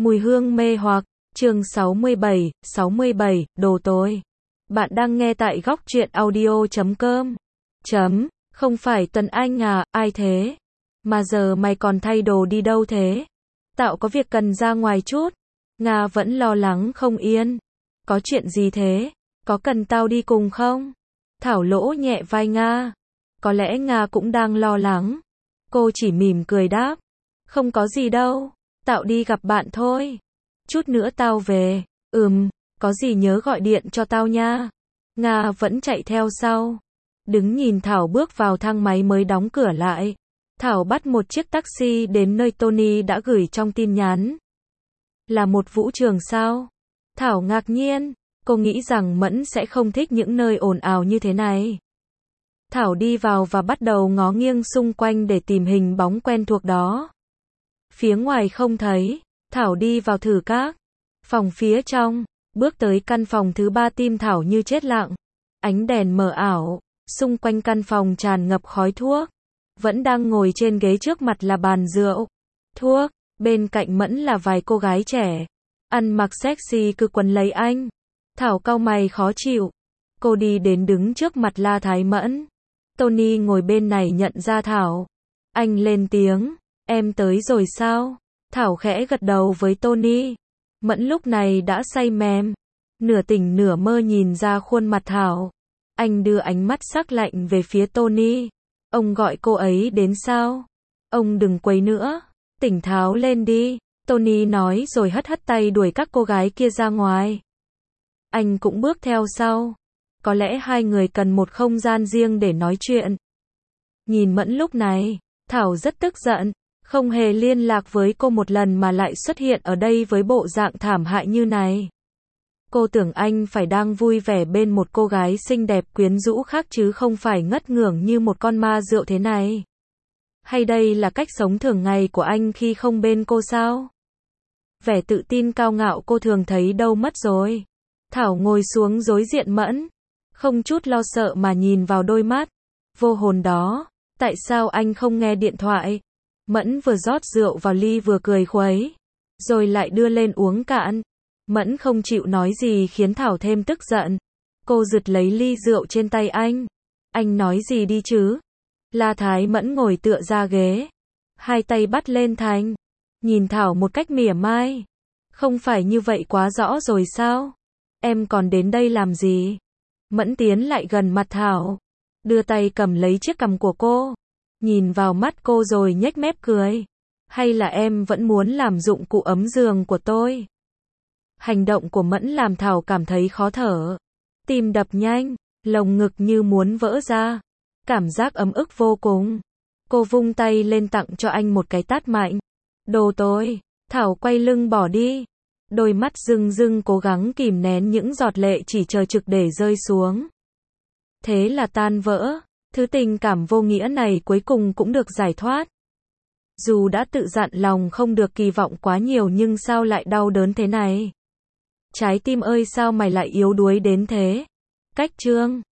Mùi hương mê hoặc, chương 67, đồ tôi. Bạn đang nghe tại góc truyện audio.com. Không phải Tuấn Anh à, ai thế? Mà giờ mày còn thay đồ đi đâu thế? Tạo có việc cần ra ngoài chút. Nga vẫn lo lắng không yên. Có chuyện gì thế? Có cần tao đi cùng không? Thảo lỗ nhẹ vai Nga. Có lẽ Nga cũng đang lo lắng. Cô chỉ mỉm cười đáp. Không có gì đâu. Tạo đi gặp bạn thôi. Chút nữa tao về. Có gì nhớ gọi điện cho tao nha. Nga vẫn chạy theo sau. Đứng nhìn Thảo bước vào thang máy mới đóng cửa lại. Thảo bắt một chiếc taxi đến nơi Tony đã gửi trong tin nhắn. Là một vũ trường sao? Thảo ngạc nhiên. Cô nghĩ rằng Mẫn sẽ không thích những nơi ồn ào như thế này. Thảo đi vào và bắt đầu ngó nghiêng xung quanh để tìm hình bóng quen thuộc đó. Phía ngoài không thấy. Thảo đi vào thử các phòng phía trong. Bước tới căn phòng thứ 3, tim Thảo như chết lặng. Ánh đèn mờ ảo. Xung quanh căn phòng tràn ngập khói thuốc. Vẫn đang ngồi trên ghế, trước mặt là bàn rượu, thuốc. Bên cạnh Mẫn là vài cô gái trẻ. Ăn mặc sexy cứ quấn lấy anh. Thảo cau mày khó chịu. Cô đi đến đứng trước mặt La Thái Mẫn. Tony ngồi bên này nhận ra Thảo. Anh lên tiếng. Em tới rồi sao? Thảo khẽ gật đầu với Tony. Mẫn lúc này đã say mềm. Nửa tỉnh nửa mơ nhìn ra khuôn mặt Thảo. Anh đưa ánh mắt sắc lạnh về phía Tony. Ông gọi cô ấy đến sao? Ông đừng quấy nữa. Tỉnh táo lên đi. Tony nói rồi hất hất tay đuổi các cô gái kia ra ngoài. Anh cũng bước theo sau. Có lẽ hai người cần một không gian riêng để nói chuyện. Nhìn Mẫn lúc này, Thảo rất tức giận. Không hề liên lạc với cô một lần mà lại xuất hiện ở đây với bộ dạng thảm hại như này. Cô tưởng anh phải đang vui vẻ bên một cô gái xinh đẹp quyến rũ khác chứ không phải ngất ngưởng như một con ma rượu thế này. Hay đây là cách sống thường ngày của anh khi không bên cô sao? Vẻ tự tin cao ngạo cô thường thấy đâu mất rồi. Thảo ngồi xuống đối diện Mẫn. Không chút lo sợ mà nhìn vào đôi mắt vô hồn đó. Tại sao anh không nghe điện thoại? Mẫn vừa rót rượu vào ly vừa cười khuấy. Rồi lại đưa lên uống cạn. Mẫn không chịu nói gì khiến Thảo thêm tức giận. Cô giật lấy ly rượu trên tay anh. Anh nói gì đi chứ? La Thái Mẫn ngồi tựa ra ghế. Hai tay bắt lên thành. Nhìn Thảo một cách mỉa mai. Không phải như vậy quá rõ rồi sao? Em còn đến đây làm gì? Mẫn tiến lại gần mặt Thảo. Đưa tay cầm lấy chiếc cằm của cô. Nhìn vào mắt cô rồi nhếch mép cười. Hay là em vẫn muốn làm dụng cụ ấm giường của tôi? Hành động của Mẫn làm Thảo cảm thấy khó thở. Tim đập nhanh, lồng ngực như muốn vỡ ra. Cảm giác ấm ức vô cùng. Cô vung tay lên tặng cho anh một cái tát mạnh. Đồ tôi. Thảo quay lưng bỏ đi. Đôi mắt rưng rưng cố gắng kìm nén những giọt lệ chỉ chờ trực để rơi xuống. Thế là tan vỡ. Thứ tình cảm vô nghĩa này cuối cùng cũng được giải thoát. Dù đã tự dặn lòng không được kỳ vọng quá nhiều nhưng sao lại đau đớn thế này? Trái tim ơi sao mày lại yếu đuối đến thế? Cách chương